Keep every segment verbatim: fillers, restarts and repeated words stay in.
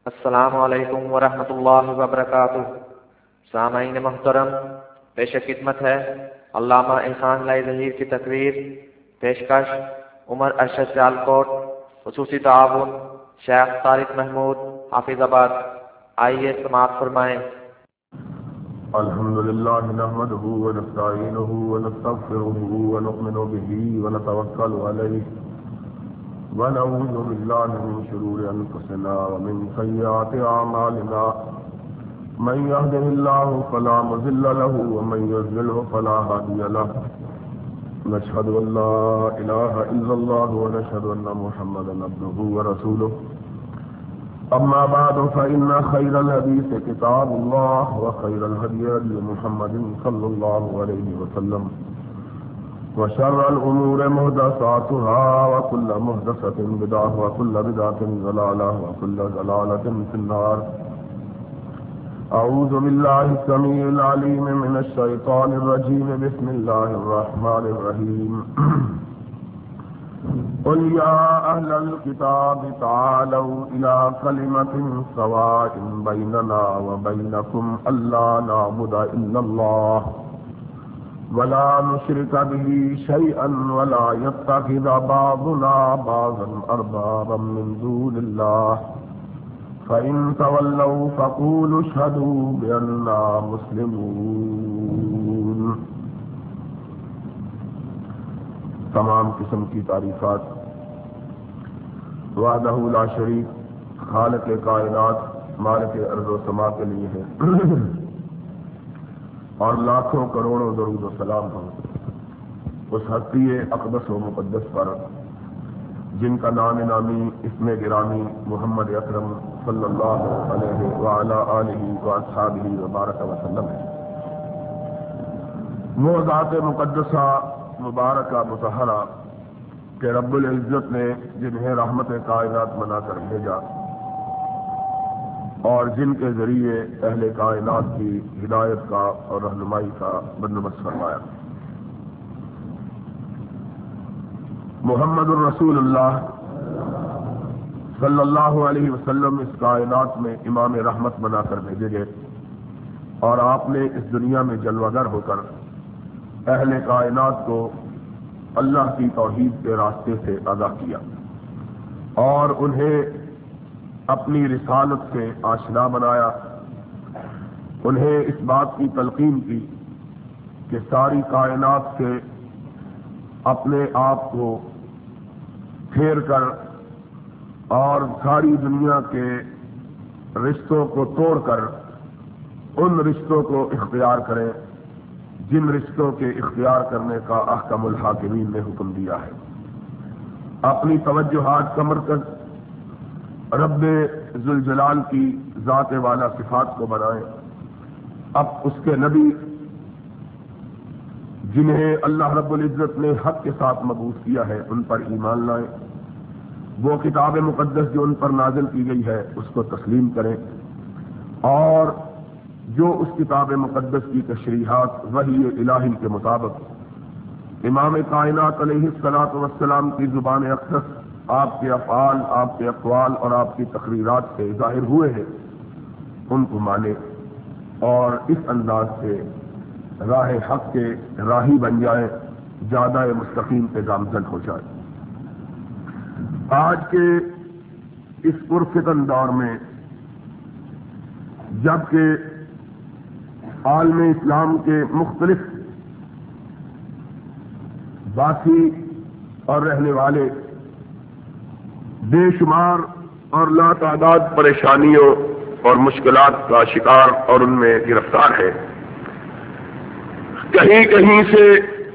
السلام علیکم ورحمۃ اللہ وبرکاتہ۔ سامعین محترم، پیش خدمت ہے علامہ احسان لائی ظہیر کی تقریر۔ پیشکش عمر ارشد سیالکوٹ، خصوصی تعاون شیخ طارق محمود حافظ آباد۔ آئیے سماعت فرمائیں۔ الحمد للہ نحمده ونستعینه ونستغفره ونؤمن به ونتوکل علیہ ونعوذ باللہ من شرور انفسنا ومن سیئات اعمالنا، من يهده الله فلا مضل له ومن يضلل فلا هادي له، نشهد ان لا اله الا الله ونشهد ان محمدا عبده ورسوله، اما بعد فان خير الحديث كتاب الله وخير الهدي هدي محمد صلى الله عليه وسلم، وشر الأمور محدثاتها وكل محدثة بدعة وكل بدعة ضلالة وكل ضلالة في النار۔ أعوذ بالله السميع العليم من الشيطان الرجيم، بسم الله الرحمن الرحيم۔ قل يا أهل الكتاب تعالوا إلى كلمة سواء بيننا وبينكم ألا نعبد إلا الله ولا نشرك به شيئا ولا يتخذ بعضنا بعضا أربابا من دون الله، فإن تولوا فقولوا اشهدوا بأننا مسلمون۔ تمام قسم کی تعریفات وحدہ لا شریک خالق کائنات مالک ارض و سما کے لیے ہے، اور لاکھوں کروڑوں درود و سلام ہوں اس ہستی اقدس و مقدس پر جن کا نام نامی اسم گرامی محمد اکرم صلی اللہ علیہ وعلی آلہ واصحابہ وبارک وسلم ہے۔ وہ ذات مقدسہ مبارکہ مطہرہ کہ رب العزت نے جنہیں رحمت کائنات بنا کر بھیجا اور جن کے ذریعے اہل کائنات کی ہدایت کا اور رہنمائی کا بندوبست فرمایا۔ محمد الرسول اللہ صلی اللہ علیہ وسلم اس کائنات میں امام رحمت بنا کر بھیجے گئے، اور آپ نے اس دنیا میں جلوہ گر ہو کر اہل کائنات کو اللہ کی توحید کے راستے سے آگاہ کیا اور انہیں اپنی رسالت سے آشنا بنایا، انہیں اس بات کی تلقین کی کہ ساری کائنات سے اپنے آپ کو پھیر کر اور ساری دنیا کے رشتوں کو توڑ کر ان رشتوں کو اختیار کریں جن رشتوں کے اختیار کرنے کا احکم الحاکمین نے حکم دیا ہے۔ اپنی توجہات کا مرکز رب ذوالجلال کی ذات والا صفات کو بنائیں، اب اس کے نبی جنہیں اللہ رب العزت نے حق کے ساتھ مبعوث کیا ہے ان پر ایمان لائیں، وہ کتاب مقدس جو ان پر نازل کی گئی ہے اس کو تسلیم کریں، اور جو اس کتاب مقدس کی تشریحات وحی الہی کے مطابق امام کائنات علیہ الصلوۃ والسلام کی زبان اقدس آپ کے افعال، آپ کے اقوال اور آپ کی تقریرات سے ظاہر ہوئے ہیں ان کو مانے اور اس انداز سے راہ حق کے راہی بن جائے، زیادہ مستقیم پہ گامزن ہو جائے۔ آج کے اس پرفتن دور میں جبکہ عالم اسلام کے مختلف باسی اور رہنے والے بے شمار اور لا تعداد پریشانیوں اور مشکلات کا شکار اور ان میں گرفتار ہے، کہیں کہیں سے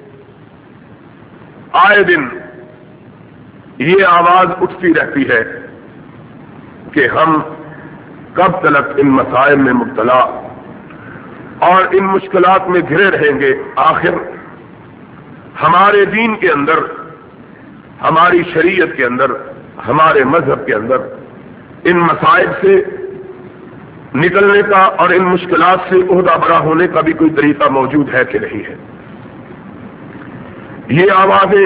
آئے دن یہ آواز اٹھتی رہتی ہے کہ ہم کب تک ان مسائل میں مبتلا اور ان مشکلات میں گھرے رہیں گے، آخر ہمارے دین کے اندر، ہماری شریعت کے اندر، ہمارے مذہب کے اندر ان مسائل سے نکلنے کا اور ان مشکلات سے عہدہ برا ہونے کا بھی کوئی طریقہ موجود ہے کہ نہیں ہے۔ یہ آوازیں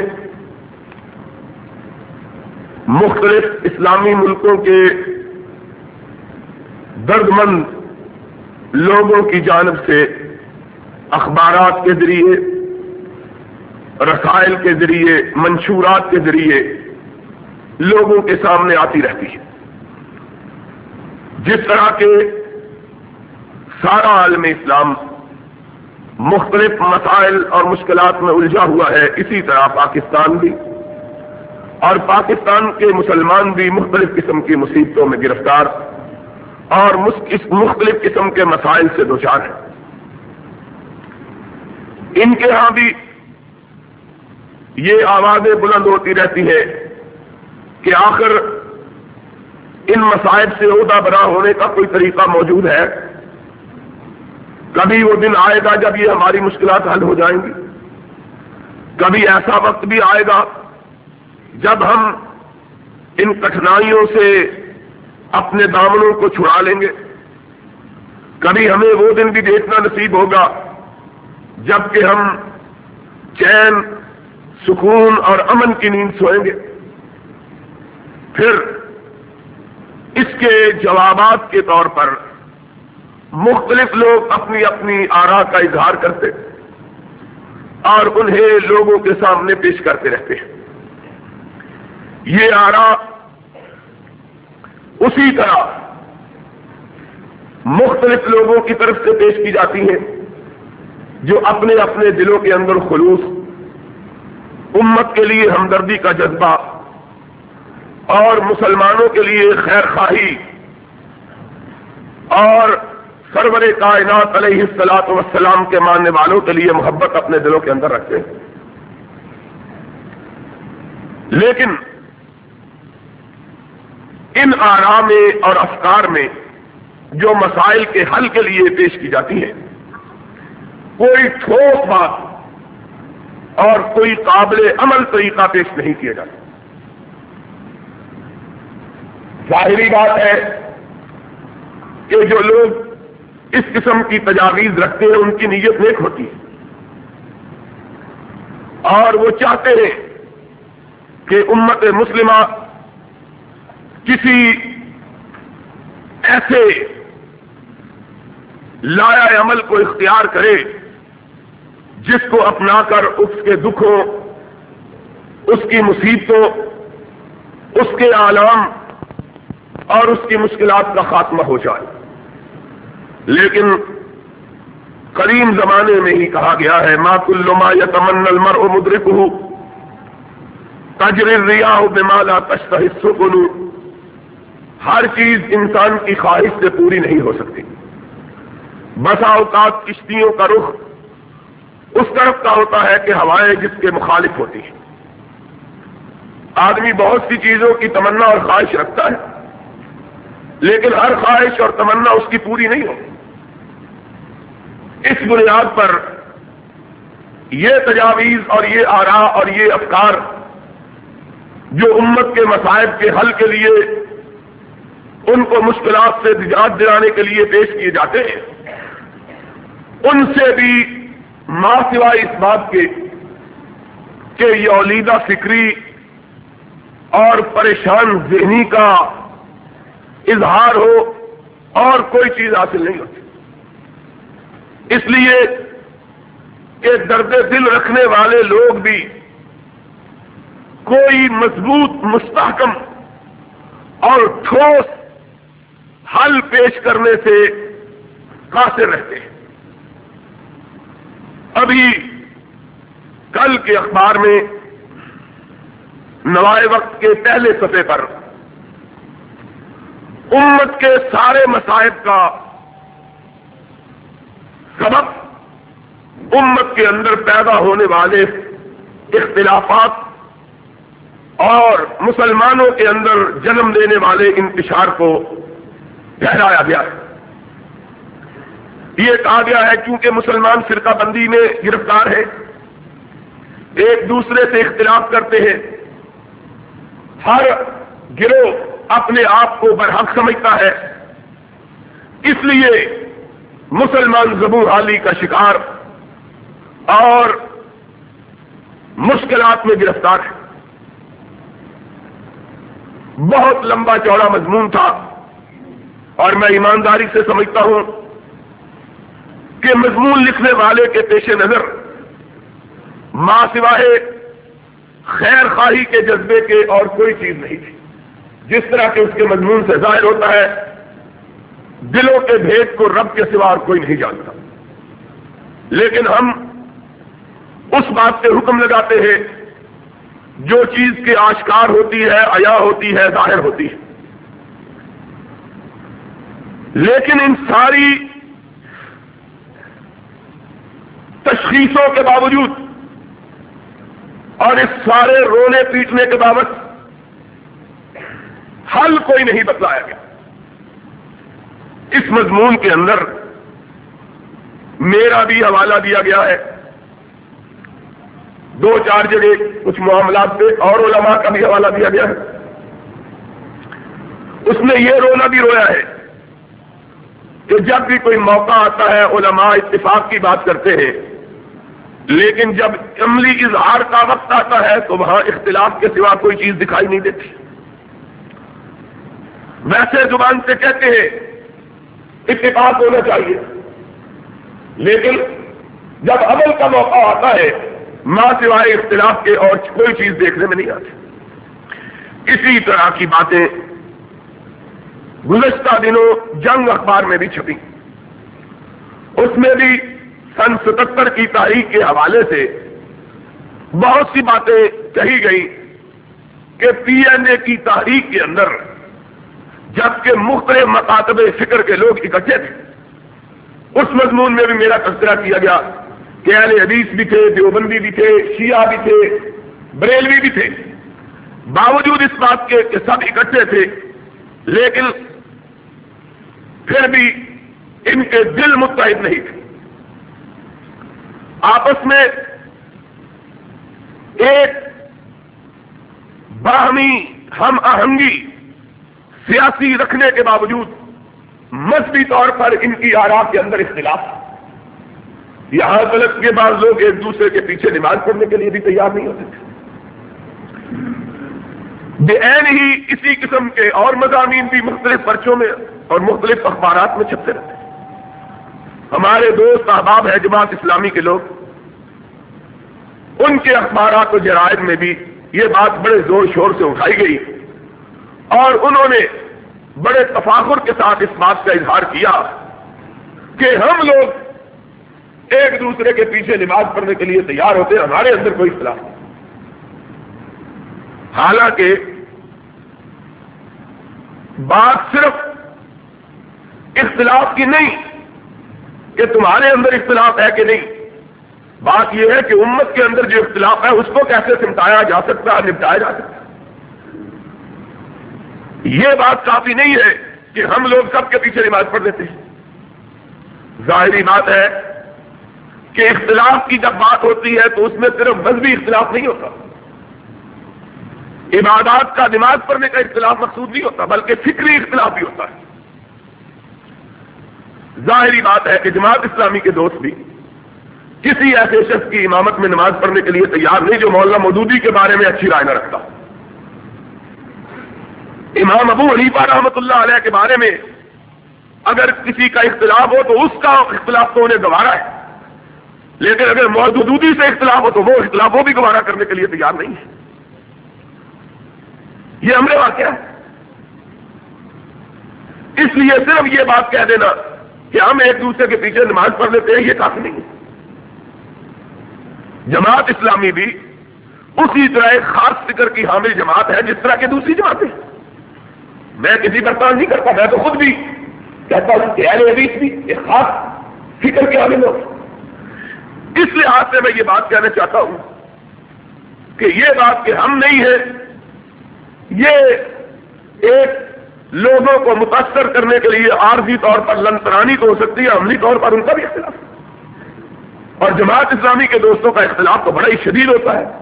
مختلف اسلامی ملکوں کے دردمند لوگوں کی جانب سے اخبارات کے ذریعے، رسائل کے ذریعے، منشورات کے ذریعے لوگوں کے سامنے آتی رہتی ہے. جس طرح کے سارا عالم اسلام مختلف مسائل اور مشکلات میں الجھا ہوا ہے، اسی طرح پاکستان بھی اور پاکستان کے مسلمان بھی مختلف قسم کی مصیبتوں میں گرفتار اور مختلف قسم کے مسائل سے دوچار ہیں. ان کے ہاں بھی یہ آوازیں بلند ہوتی رہتی ہیں کہ آخر ان مسائل سے عہدہ برا ہونے کا کوئی طریقہ موجود ہے. کبھی وہ دن آئے گا جب یہ ہماری مشکلات حل ہو جائیں گی، کبھی ایسا وقت بھی آئے گا جب ہم ان کٹھنائیوں سے اپنے دامنوں کو چھڑا لیں گے. کبھی ہمیں وہ دن بھی دیکھنا نصیب ہوگا جب کہ ہم چین، سکون اور امن کی نیند سوئیں گے. پھر اس کے جوابات کے طور پر مختلف لوگ اپنی اپنی آراء کا اظہار کرتے اور انہیں لوگوں کے سامنے پیش کرتے رہتے ہیں. یہ آراء اسی طرح مختلف لوگوں کی طرف سے پیش کی جاتی ہیں جو اپنے اپنے دلوں کے اندر خلوص، امت کے لیے ہمدردی کا جذبہ اور مسلمانوں کے لیے خیر خواہی اور سرور کائنات علیہ الصلوۃ والسلام کے ماننے والوں کے لیے محبت اپنے دلوں کے اندر رکھتے ہیں. لیکن ان آراء میں اور افکار میں جو مسائل کے حل کے لیے پیش کی جاتی ہیں، کوئی ٹھوس بات اور کوئی قابل عمل طریقہ پیش نہیں کیا جاتا. ظاہری بات ہے کہ جو لوگ اس قسم کی تجاویز رکھتے ہیں ان کی نیت نیک ہوتی ہے اور وہ چاہتے ہیں کہ امت مسلمہ کسی ایسے لایا عمل کو اختیار کرے جس کو اپنا کر اس کے دکھوں، اس کی مصیبتوں، اس کے آلام اور اس کی مشکلات کا خاتمہ ہو جائے. لیکن قدیم زمانے میں ہی کہا گیا ہے ما کل ما یتمنى المرء مدرکہ تجری الریاح بما لا تشتہی السفن. ہر چیز انسان کی خواہش سے پوری نہیں ہو سکتی. بسا اوقات کشتیوں کا رخ اس طرف کا ہوتا ہے کہ ہوائیں جس کے مخالف ہوتی ہیں. آدمی بہت سی چیزوں کی تمنا اور خواہش رکھتا ہے لیکن ہر خواہش اور تمنا اس کی پوری نہیں ہوتی. اس بنیاد پر یہ تجاویز اور یہ آراء اور یہ افکار جو امت کے مصائب کے حل کے لیے ان کو مشکلات سے نجات دلانے کے لیے پیش کیے جاتے ہیں، ان سے بھی ما سوائے اس بات کے کہ یہ اولیدہ فکری اور پریشان ذہنی کا اظہار ہو اور کوئی چیز حاصل نہیں ہوتی. اس لیے کہ درد دل رکھنے والے لوگ بھی کوئی مضبوط، مستحکم اور ٹھوس حل پیش کرنے سے قاصر رہتے ہیں. ابھی کل کے اخبار میں نوائے وقت کے پہلے صفحے پر امت کے سارے مصائب کا سبب امت کے اندر پیدا ہونے والے اختلافات اور مسلمانوں کے اندر جنم دینے والے انتشار کو ٹھہرایا گیا ہے. یہ کہا گیا ہے کیونکہ مسلمان فرقہ بندی میں گرفتار ہے، ایک دوسرے سے اختلاف کرتے ہیں، ہر گروہ اپنے آپ کو برحق سمجھتا ہے، اس لیے مسلمان زبوں حالی کا شکار اور مشکلات میں گرفتار ہے. بہت لمبا چوڑا مضمون تھا اور میں ایمانداری سے سمجھتا ہوں کہ مضمون لکھنے والے کے پیش نظر ماں سوائے خیر خواہی کے جذبے کے اور کوئی چیز نہیں تھی، جس طرح کہ اس کے مضمون سے ظاہر ہوتا ہے دلوں کے بھید کو رب کے سوا اور کوئی نہیں جانتا، لیکن ہم اس بات سے حکم لگاتے ہیں جو چیز کے آشکار ہوتی ہے، عیا ہوتی ہے، ظاہر ہوتی ہے، لیکن ان ساری تشخیصوں کے باوجود اور اس سارے رونے پیٹنے کے باوجود حل کوئی نہیں بتلایا گیا۔ اس مضمون کے اندر میرا بھی حوالہ دیا گیا ہے، دو چار جگہ کچھ معاملات پہ، اور علماء کا بھی حوالہ دیا گیا ہے۔ اس نے یہ رونا بھی رویا ہے کہ جب بھی کوئی موقع آتا ہے علماء اتفاق کی بات کرتے ہیں، لیکن جب عملی اظہار کا وقت آتا ہے تو وہاں اختلاف کے سوا کوئی چیز دکھائی نہیں دیتی۔ ویسے زبان سے کہتے ہیں اتفاق ہونا چاہیے، لیکن جب عمل کا موقع آتا ہے ماں سوائے اختلاف کے اور کوئی چیز دیکھنے میں نہیں آتی۔ اسی طرح کی باتیں گزشتہ دنوں جنگ اخبار میں بھی چھپی، اس میں بھی سن ستتر کی تاریخ کے حوالے سے بہت سی باتیں کہی گئی کہ پی این اے کی تحریک کے اندر جبکہ مختلف مکاتب فکر کے لوگ اکٹھے تھے، اس مضمون میں بھی میرا تذکرہ کیا گیا کہ اہل حدیث بھی تھے، دیوبندی بھی تھے، شیعہ بھی تھے، بریلوی بھی تھے، باوجود اس بات کے کہ سب اکٹھے تھے، لیکن پھر بھی ان کے دل متحد نہیں تھے۔ آپس میں ایک باہمی ہم آہنگی سیاسی رکھنے کے باوجود مذہبی طور پر ان کی آراء کے اندر اختلاف، یہاں تک کے بعض لوگ ایک دوسرے کے پیچھے نماز پڑھنے کے لیے بھی تیار نہیں ہوتے تھے۔ بے عین ہی اسی قسم کے اور مضامین بھی مختلف پرچوں میں اور مختلف اخبارات میں چھپتے رہتے ہیں۔ ہمارے دوست احباب ہے جماعت اسلامی کے لوگ، ان کے اخبارات و جرائد میں بھی یہ بات بڑے زور شور سے اٹھائی گئی، اور انہوں نے بڑے تفاخر کے ساتھ اس بات کا اظہار کیا کہ ہم لوگ ایک دوسرے کے پیچھے نماز پڑھنے کے لیے تیار ہوتے ہیں، ہمارے اندر کوئی اختلاف نہیں۔ حالانکہ بات صرف اختلاف کی نہیں کہ تمہارے اندر اختلاف ہے کہ نہیں، بات یہ ہے کہ امت کے اندر جو اختلاف ہے اس کو کیسے سمٹایا جا سکتا ہے، نپٹایا جا سکتا ہے۔ یہ بات کافی نہیں ہے کہ ہم لوگ سب کے پیچھے نماز پڑھ لیتے ہیں۔ ظاہری بات ہے کہ اختلاف کی جب بات ہوتی ہے تو اس میں صرف مذہبی اختلاف نہیں ہوتا، عبادات کا نماز پڑھنے کا اختلاف مقصود نہیں ہوتا، بلکہ فکری اختلاف بھی ہوتا ہے۔ ظاہری بات ہے کہ جماعت اسلامی کے دوست بھی کسی ایسے شخص کی امامت میں نماز پڑھنے کے لیے تیار نہیں جو مولانا مودودی کے بارے میں اچھی رائے نہ رکھتا۔ امام ابو حنیفہ رحمۃ اللہ علیہ کے بارے میں اگر کسی کا اختلاف ہو تو اس کا اختلاف تو انہیں گوارا ہے، لیکن اگر مودودی سے اختلاف ہو تو وہ اختلاف وہ بھی گوارا کرنے کے لیے تیار نہیں ہے۔ یہ ہمارے واقعہ ہے۔ اس لیے صرف یہ بات کہہ دینا کہ ہم ایک دوسرے کے پیچھے نماز پڑھ لیتے ہیں یہ کافی نہیں ہے۔ جماعت اسلامی بھی اسی طرح ایک خاص فکر کی حامل جماعت ہے جس طرح کی دوسری جماعتیں۔ میں کسی پر تان نہیں کرتا، میں تو خود بھی کہتا ہوں کہ اہل حدیث بھی ایک خاص فکر کے حامل ہو۔ اس لحاظ سے میں یہ بات کہنا چاہتا ہوں کہ یہ بات کہ ہم نہیں ہیں، یہ ایک لوگوں کو متاثر کرنے کے لیے عارضی طور پر لنترانی تو ہو سکتی ہے، عملی طور پر ان کا بھی اختلاف ہے۔ اور جماعت اسلامی کے دوستوں کا اختلاف تو بڑا ہی شدید ہوتا ہے،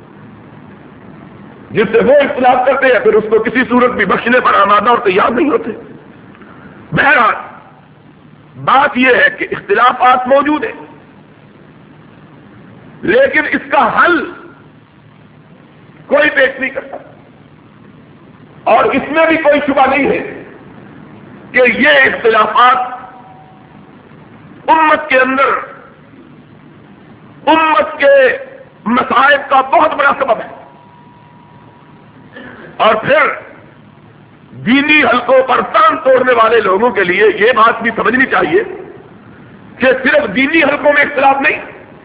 جس سے وہ اختلاف کرتے ہیں پھر اس کو کسی صورت بھی بخشنے پر آمادہ اور تیار نہیں ہوتے۔ بہرحال بات یہ ہے کہ اختلافات موجود ہیں، لیکن اس کا حل کوئی پیش نہیں کرتا، اور اس میں بھی کوئی شبہ نہیں ہے کہ یہ اختلافات امت کے اندر امت کے مصائب کا بہت بڑا سبب ہے. اور پھر دینی حلقوں پر تان توڑنے والے لوگوں کے لیے یہ بات بھی سمجھنی چاہیے کہ صرف دینی حلقوں میں اختلاف نہیں،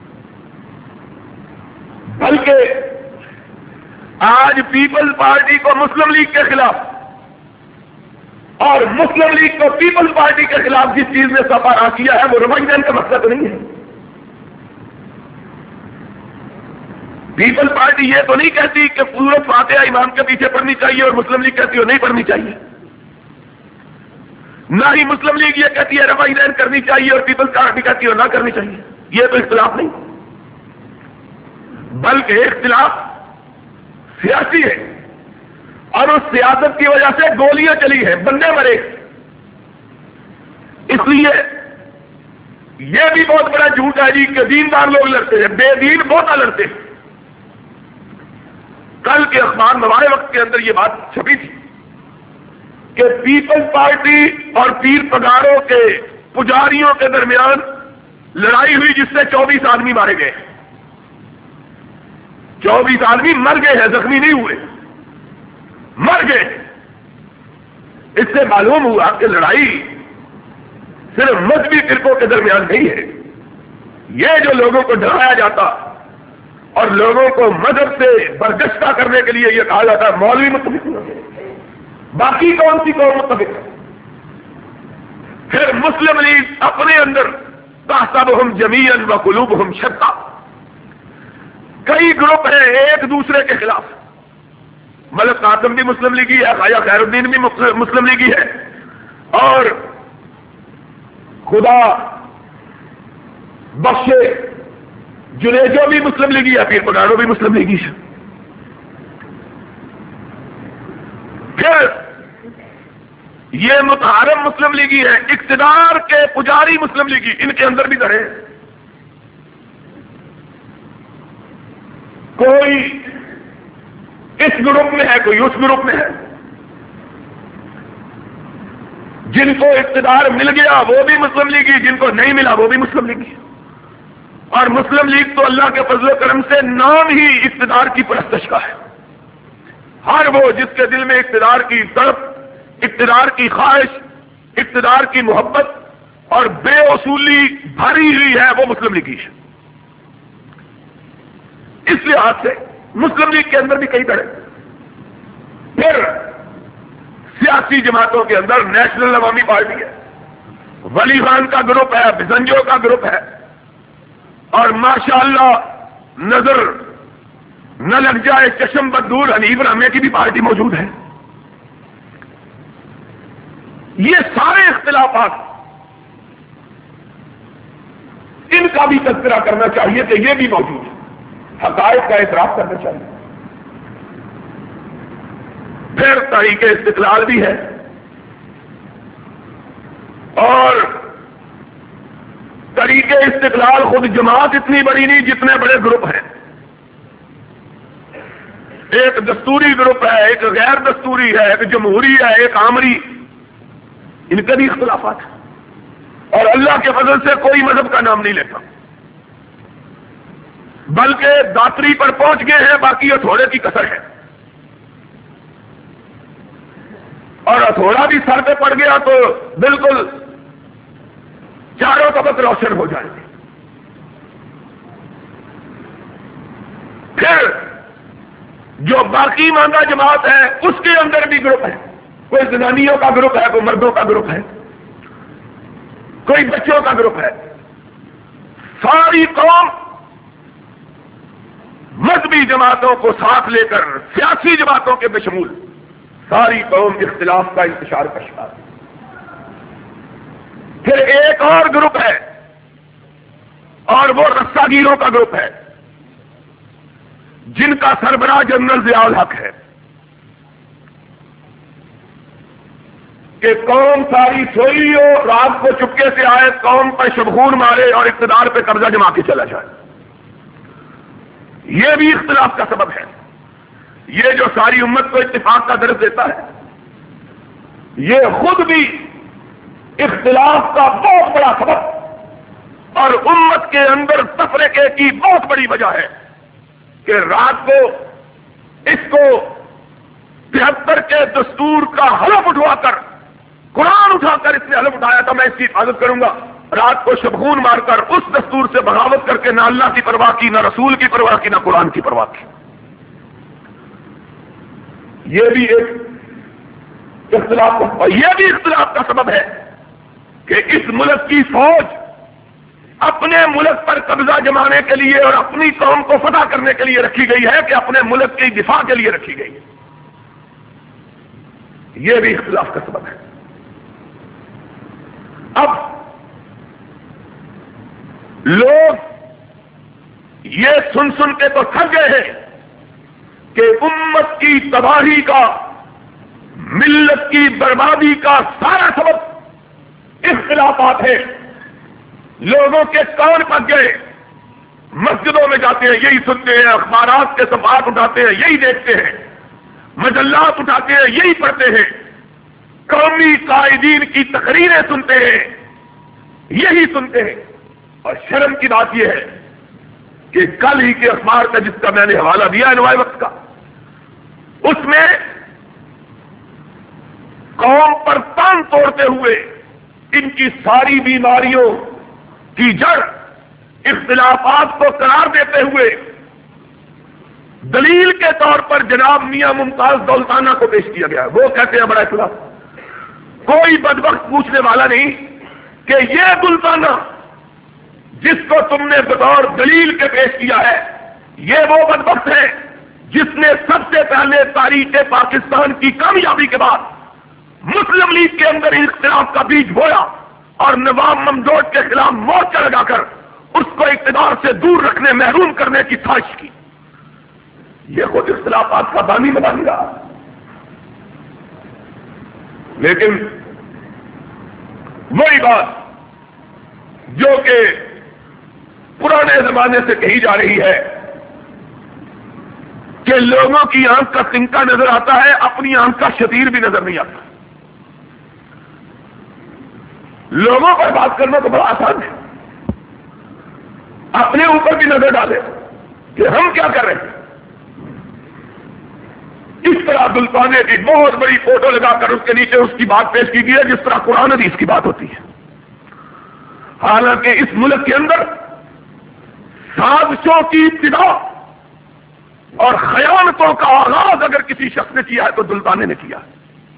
بلکہ آج پیپلز پارٹی کو مسلم لیگ کے خلاف اور مسلم لیگ کو پیپلز پارٹی کے خلاف جس چیز نے سپارا کیا ہے وہ رمضان کا مقصد نہیں ہے. پیپلز پارٹی یہ تو نہیں کہتی کہ سورۃ فاتحہ امام کے پیچھے پڑھنی چاہیے اور مسلم لیگ کہتی ہے نہیں پڑھنی چاہیے. نہ ہی مسلم لیگ یہ کہتی ہے رمضان کرنی چاہیے اور پیپلز پارٹی کہتی ہے نہ کرنی چاہیے. یہ تو اختلاف نہیں، بلکہ اختلاف سیاسی ہے، اور اس سیاست کی وجہ سے گولیاں چلی ہیں، بندے مرے. اس لیے یہ بھی بہت بڑا جھوٹ ہے جی کہ دیندار لوگ لڑتے ہیں، بے دین بہت لڑتے ہیں. کل کے اخبار ہمارے وقت کے اندر یہ بات چھپی تھی کہ پیپلز پارٹی اور پیر پگاروں کے پجاریوں کے درمیان لڑائی ہوئی جس سے چوبیس آدمی مارے گئے. چوبیس آدمی مر گئے ہیں، زخمی نہیں ہوئے، مر گئے. اس سے معلوم ہوا کہ لڑائی صرف مذہبی فرقوں کے درمیان نہیں ہے. یہ جو لوگوں کو ڈرایا جاتا اور لوگوں کو مذہب سے برگشتہ کرنے کے لیے یہ کہا جاتا ہے مولوی متفق نہیں ہے، باقی کون سی قوم متفق ہے. پھر مسلم لیگ اپنے اندر تحسبهم جميعا وقلوبهم شتى، کئی گروپ ہیں ایک دوسرے کے خلاف. ملک قاسم بھی مسلم لیگی ہے، خواجہ خیر الدین بھی مسلم لیگی ہے، اور خدا بخشے جنیجو بھی مسلم لیگی ہے، پیر پگارو بھی مسلم لیگی ہے. پھر یہ متحرم مسلم لیگی ہے، اقتدار کے پجاری مسلم لیگی، ان کے اندر بھی دھڑے. کوئی اس گروپ میں ہے، کوئی اس گروپ میں ہے. جن کو اقتدار مل گیا وہ بھی مسلم لیگی، جن کو نہیں ملا وہ بھی مسلم لیگی. اور مسلم لیگ تو اللہ کے فضل و کرم سے نام ہی اقتدار کی پرستش کا ہے. ہر وہ جس کے دل میں اقتدار کی تڑپ، اقتدار کی خواہش، اقتدار کی محبت اور بے اصولی بھری ہوئی ہے وہ مسلم لیگی ہے. اس لحاظ سے مسلم لیگ کے اندر بھی کئی طرح. پھر سیاسی جماعتوں کے اندر نیشنل عوامی پارٹی ہے، ولی خان کا گروپ ہے، بزنجو کا گروپ ہے، اور ماشاءاللہ نظر نہ لگ جائے چشم بدور حنیف رحمے کی بھی پارٹی موجود ہے. یہ سارے اختلافات ان کا بھی تذکرہ کرنا چاہیے کہ یہ بھی موجود ہے، حقائق کا اعتراف کرنا چاہیے. پھر تحریک استقلال بھی ہے، اور تحریک استقلال خود جماعت اتنی بڑی نہیں جتنے بڑے گروپ ہیں. ایک دستوری گروپ ہے، ایک غیر دستوری ہے، ایک جمہوری ہے، ایک آمری. ان کا بھی اختلافات ہیں، اور اللہ کے فضل سے کوئی مذہب کا نام نہیں لیتا، بلکہ داتری پر پہنچ گئے ہیں، باقی ہتھوڑے کی کسر ہے. اور ہتھوڑا بھی سر پہ پڑ گیا تو بالکل چاروں طرف روشن ہو جائیں گے. پھر جو باقی ماندہ جماعت ہے اس کے اندر بھی گروپ ہے، کوئی زنانیوں کا گروپ ہے، کوئی مردوں کا گروپ ہے، کوئی بچوں کا گروپ ہے. ساری قوم مذہبی جماعتوں کو ساتھ لے کر سیاسی جماعتوں کے بشمول ساری قوم اختلاف کا انتشار کا شکار ہے. پھر ایک اور گروپ ہے، اور وہ رساگیروں کا گروپ ہے، جن کا سربراہ جنرل ضیاء الحق ہے. کہ قوم ساری سوئی ہو، رات کو چپکے سے آئے، قوم پر شبخون مارے اور اقتدار پہ قبضہ جما کے چلا جائے. یہ بھی اختلاف کا سبب ہے. یہ جو ساری امت کو اتفاق کا درس دیتا ہے، یہ خود بھی اختلاف کا بہت بڑا سبب اور امت کے اندر تفرقے کی بہت بڑی وجہ ہے کہ رات کو اس کو تہتر کے دستور کا حلف اٹھوا کر، قرآن اٹھا کر اس نے حلف اٹھایا تھا میں اس کی حفاظت کروں گا، رات کو شبخون مار کر اس دستور سے بغاوت کر کے نہ اللہ کی پرواہ کی، نہ رسول کی پرواہ کی، نہ قرآن کی پرواہ کی۔ یہ بھی ایک اختلاف اور یہ بھی اختلاف کا سبب ہے کہ اس ملک کی فوج اپنے ملک پر قبضہ جمانے کے لیے اور اپنی قوم کو فتح کرنے کے لیے رکھی گئی ہے کہ اپنے ملک کی دفاع کے لیے رکھی گئی ہے۔ یہ بھی اختلاف کا سبب ہے۔ اب لوگ یہ سن سن کے تو تھک گئے ہیں کہ امت کی تباہی کا، ملت کی بربادی کا سارا سبب اختلافات ہے۔ لوگوں کے کان پک گئے، مسجدوں میں جاتے ہیں یہی سنتے ہیں، اخبارات کے صفحات اٹھاتے ہیں یہی دیکھتے ہیں، مجلات اٹھاتے ہیں یہی پڑھتے ہیں، قومی قائدین کی تقریریں سنتے ہیں یہی سنتے ہیں۔ اور شرم کی بات یہ ہے کہ کل ہی کے اخبار کا جس کا میں نے حوالہ دیا انوائے وقت کا، اس میں قوم پر تان توڑتے ہوئے ان کی ساری بیماریوں کی جڑ اختلافات کو قرار دیتے ہوئے دلیل کے طور پر جناب میاں ممتاز دولتانہ کو پیش کیا گیا۔ وہ کہتے ہیں بڑا اختلاف، کوئی بدبخت پوچھنے والا نہیں کہ یہ دولتانہ جس کو تم نے بطور دلیل کے پیش کیا ہے یہ وہ بدبخت ہے جس نے سب سے پہلے تاریخ پاکستان کی کامیابی کے بعد مسلم لیگ کے اندر اختلاف کا بیج بویا اور نواب ممدوح کے خلاف مورچہ لگا کر اس کو اقتدار سے دور رکھنے، محروم کرنے کی سازش کی۔ یہ خود اختلافات کا بانی بن گیا۔ لیکن وہی بات جو کہ پرانے زمانے سے کہی جا رہی ہے کہ لوگوں کی آنکھ کا تنکا نظر آتا ہے، اپنی آنکھ کا شتیر بھی نظر نہیں آتا۔ لوگوں پر بات کرنا تو بڑا آسان ہے، اپنے اوپر بھی نظر ڈالے کہ ہم کیا کر رہے ہیں۔ اس طرح دلتانے کی بہت بڑی فوٹو لگا کر اس کے نیچے اس کی بات پیش کی گئی ہے جس طرح قرآن حدیث کی بات ہوتی ہے۔ حالانکہ اس ملک کے اندر سازشوں کی ابتدا اور خیانتوں کا آغاز اگر کسی شخص نے کیا ہے تو دلتانے نے کیا۔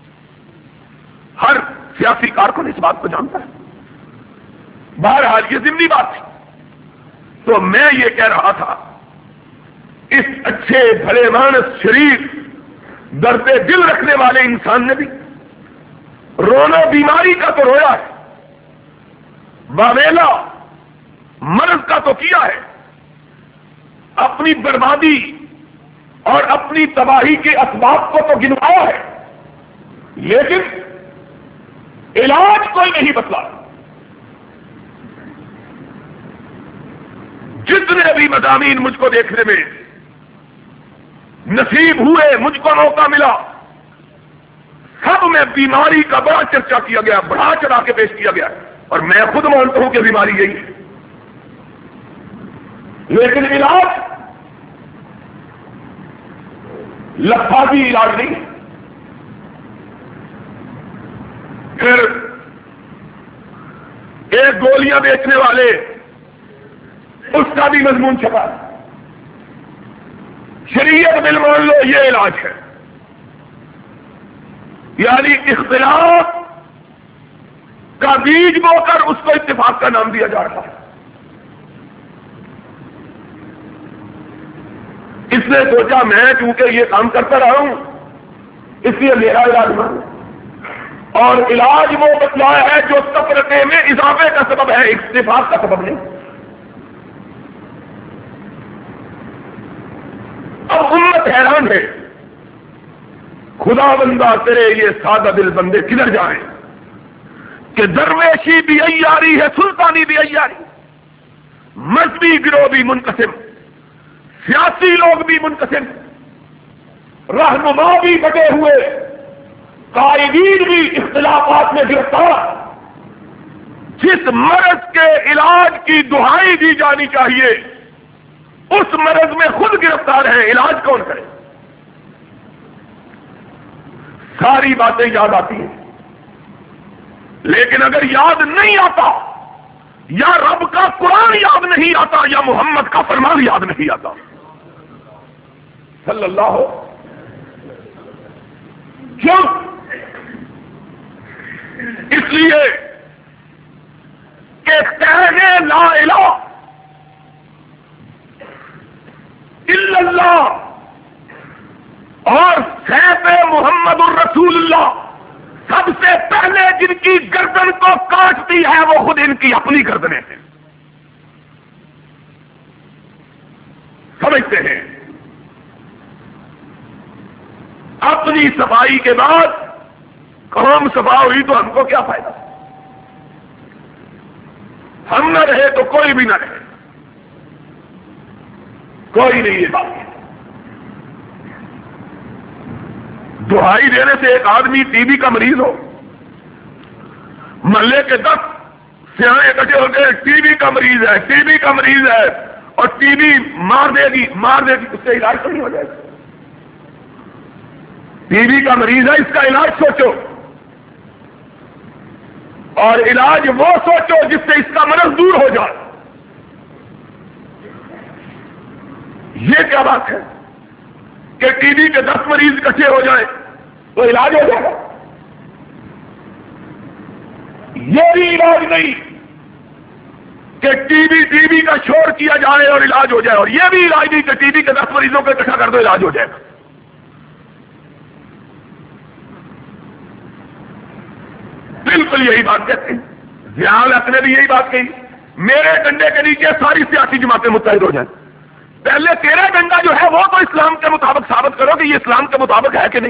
ہر سیاسی کارکن اس بات کو جانتا ہے۔ بہرحال یہ ضمنی بات تھی۔ تو میں یہ کہہ رہا تھا اس اچھے بھلے مانس شریف درد دل رکھنے والے انسان نے بھی رونا بیماری کا تو رویا ہے، واویلا مرض کا تو کیا ہے، اپنی بربادی اور اپنی تباہی کے اسباب کو تو گنوایا ہے، لیکن علاج کوئی نہیں بتلا۔ جتنے بھی مضامین مجھ کو دیکھنے میں نصیب ہوئے، مجھ کو موقع ملا، سب میں بیماری کا بڑا چرچا کیا گیا، بڑا چڑھا کے پیش کیا گیا، اور میں خود مانتا ہوں کہ بیماری یہی ہے، لیکن علاج لفاظی علاج نہیں ہے۔ پھر ایک گولیاں بیچنے والے اس کا بھی مضمون چھپا، شریعت بل مان لو یہ علاج ہے، یعنی اختلاف کا بیج بو کر اس کو اتفاق کا نام دیا جا رہا ہے۔ اس نے سوچا میں چونکہ یہ کام کرتا رہا ہوں اس لیے میرا علاج مان، اور علاج وہ بتلایا ہے جو تفرقے میں اضافے کا سبب ہے، اتفاق کا سبب نہیں۔ اب امت حیران ہے، خدا بندہ تیرے یہ سادہ دل بندے کدھر جائیں کہ درویشی بھی عیاری ہے، سلطانی بھی عیاری، مذہبی گروہ بھی منقسم، سیاسی لوگ بھی منقسم، رہنما بھی بٹے ہوئے، قائدین بھی اختلافات میں گرفتار، جس مرض کے علاج کی دہائی دی جانی چاہیے اس مرض میں خود گرفتار ہے، علاج کون کرے؟ ساری باتیں یاد آتی ہیں، لیکن اگر یاد نہیں آتا، یا رب کا قرآن یاد نہیں آتا، یا محمد کا فرمان یاد نہیں آتا صلی اللہ ہو، کیوں؟ اس لیے کہ کہنے لا الہ الا اللہ اور سیف محمد الرسول اللہ سب سے پہلے جن کی گردن کو کاٹتی ہے وہ خود ان کی اپنی گردنیں ہیں، سمجھتے ہیں؟ اپنی صفائی کے بعد قوم صفا ہوئی تو ہم کو کیا فائدہ؟ ہم نہ رہے تو کوئی بھی نہ رہے، کوئی نہیں یہ بات۔ دہائی دینے سے ایک آدمی ٹی بی کا مریض ہو، محلے کے دس سیانے اکٹھے ہو گئے، ٹی بی کا مریض ہے، ٹی بی کا مریض ہے، اور ٹی بی مار دے گی مار دے گی اس کا علاج تو نہیں ہو جائے گا؟ ٹی بی کا مریض ہے، اس کا علاج سوچو، اور علاج وہ سوچو جس سے اس کا مرض دور ہو جائے۔ یہ کیا بات ہے کہ ٹی بی کے دس مریض اکٹھے ہو جائیں تو علاج ہو جائے گا؟ یہ بھی علاج نہیں کہ ٹی بی ٹی بی کا شور کیا جائے اور علاج ہو جائے، اور یہ بھی علاج نہیں کہ ٹی بی کے دس مریضوں کو اکٹھا کر دو علاج ہو جائے گا۔ بالکل یہی بات کہتے ہیں، ضیاء الحق نے بھی یہی بات کہی، میرے ڈنڈے کے نیچے ساری سیاسی جماعتیں متحد ہو جائیں۔ پہلے تیرا ڈنڈا جو ہے وہ تو اسلام کے مطابق ثابت کرو کہ یہ اسلام کے مطابق ہے کہ نہیں۔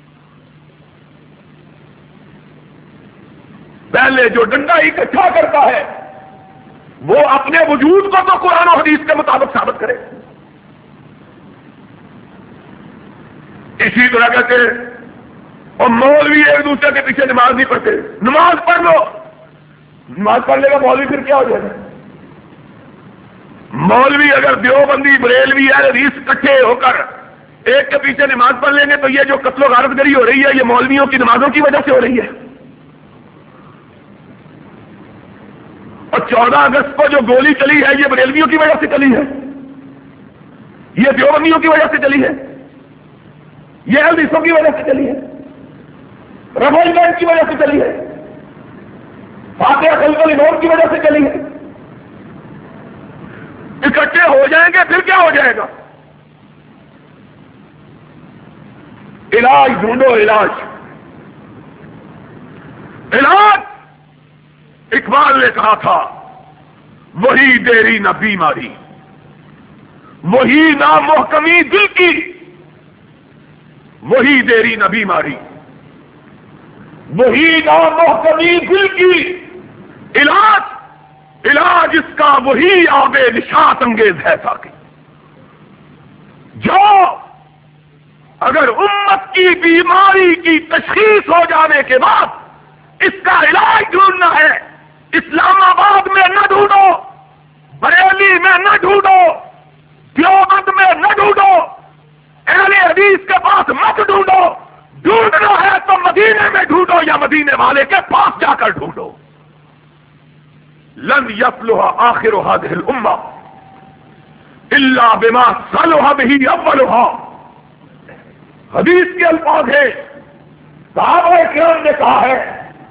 پہلے جو ڈنڈا اکٹھا کرتا ہے وہ اپنے وجود کو تو قرآن و حدیث کے مطابق ثابت کرے۔ اسی طرح کہتے اور مولوی ایک دوسرے کے پیچھے نماز نہیں پڑھتے، نماز پڑھ لو، نماز پڑھ لے گا مولوی پھر کیا ہو جائے گا؟ مولوی اگر دیوبندی بریلوی اہل حدیث اکٹھے ہو کر ایک کے پیچھے نماز پڑھ لیں گے تو یہ جو قتل و غارت گری ہو رہی ہے یہ مولویوں کی نمازوں کی وجہ سے ہو رہی ہے۔ اور چودہ اگست کو جو گولی چلی ہے یہ بریلویوں کی وجہ سے چلی ہے، یہ دیوبندیوں کی وجہ سے چلی ہے، یہ اہل حدیثوں کی وجہ سے چلی ہے، رفیع بینڈ کی وجہ سے چلی ہے، فاتح خلق الامام کی وجہ سے چلی ہے۔ اکٹھے ہو جائیں گے پھر کیا ہو جائے گا؟ علاج ڈھونڈو، علاج علاج اقبال نے کہا تھا وہی دیری نہ بیماری، وہی نہ محکمی دل کی، وہی دیری نہ بیماری، وہی نہ محکمی دل کی، علاج علاج اس کا وہی آب نشاط انگیز ہے ساقی، جو اگر امت کی بیماری کی تشخیص ہو جانے کے بعد اس کا علاج ڈھونڈنا ہے، اسلام آباد میں نہ ڈھونڈو، بریلی میں نہ ڈھونڈو، دیوبند میں نہ ڈھونڈو، اہل حدیث کے پاس مت ڈھونڈو، ڈھونڈنا ہے تو مدینے میں ڈھونڈو یا مدینے والے کے پاس جا کر ڈھونڈو۔ لن يفلح آخر هذه الامه الا بما صلح به اولها، حدیث کے الفاظ ہیں، صحابہ کرام نے کہا ہے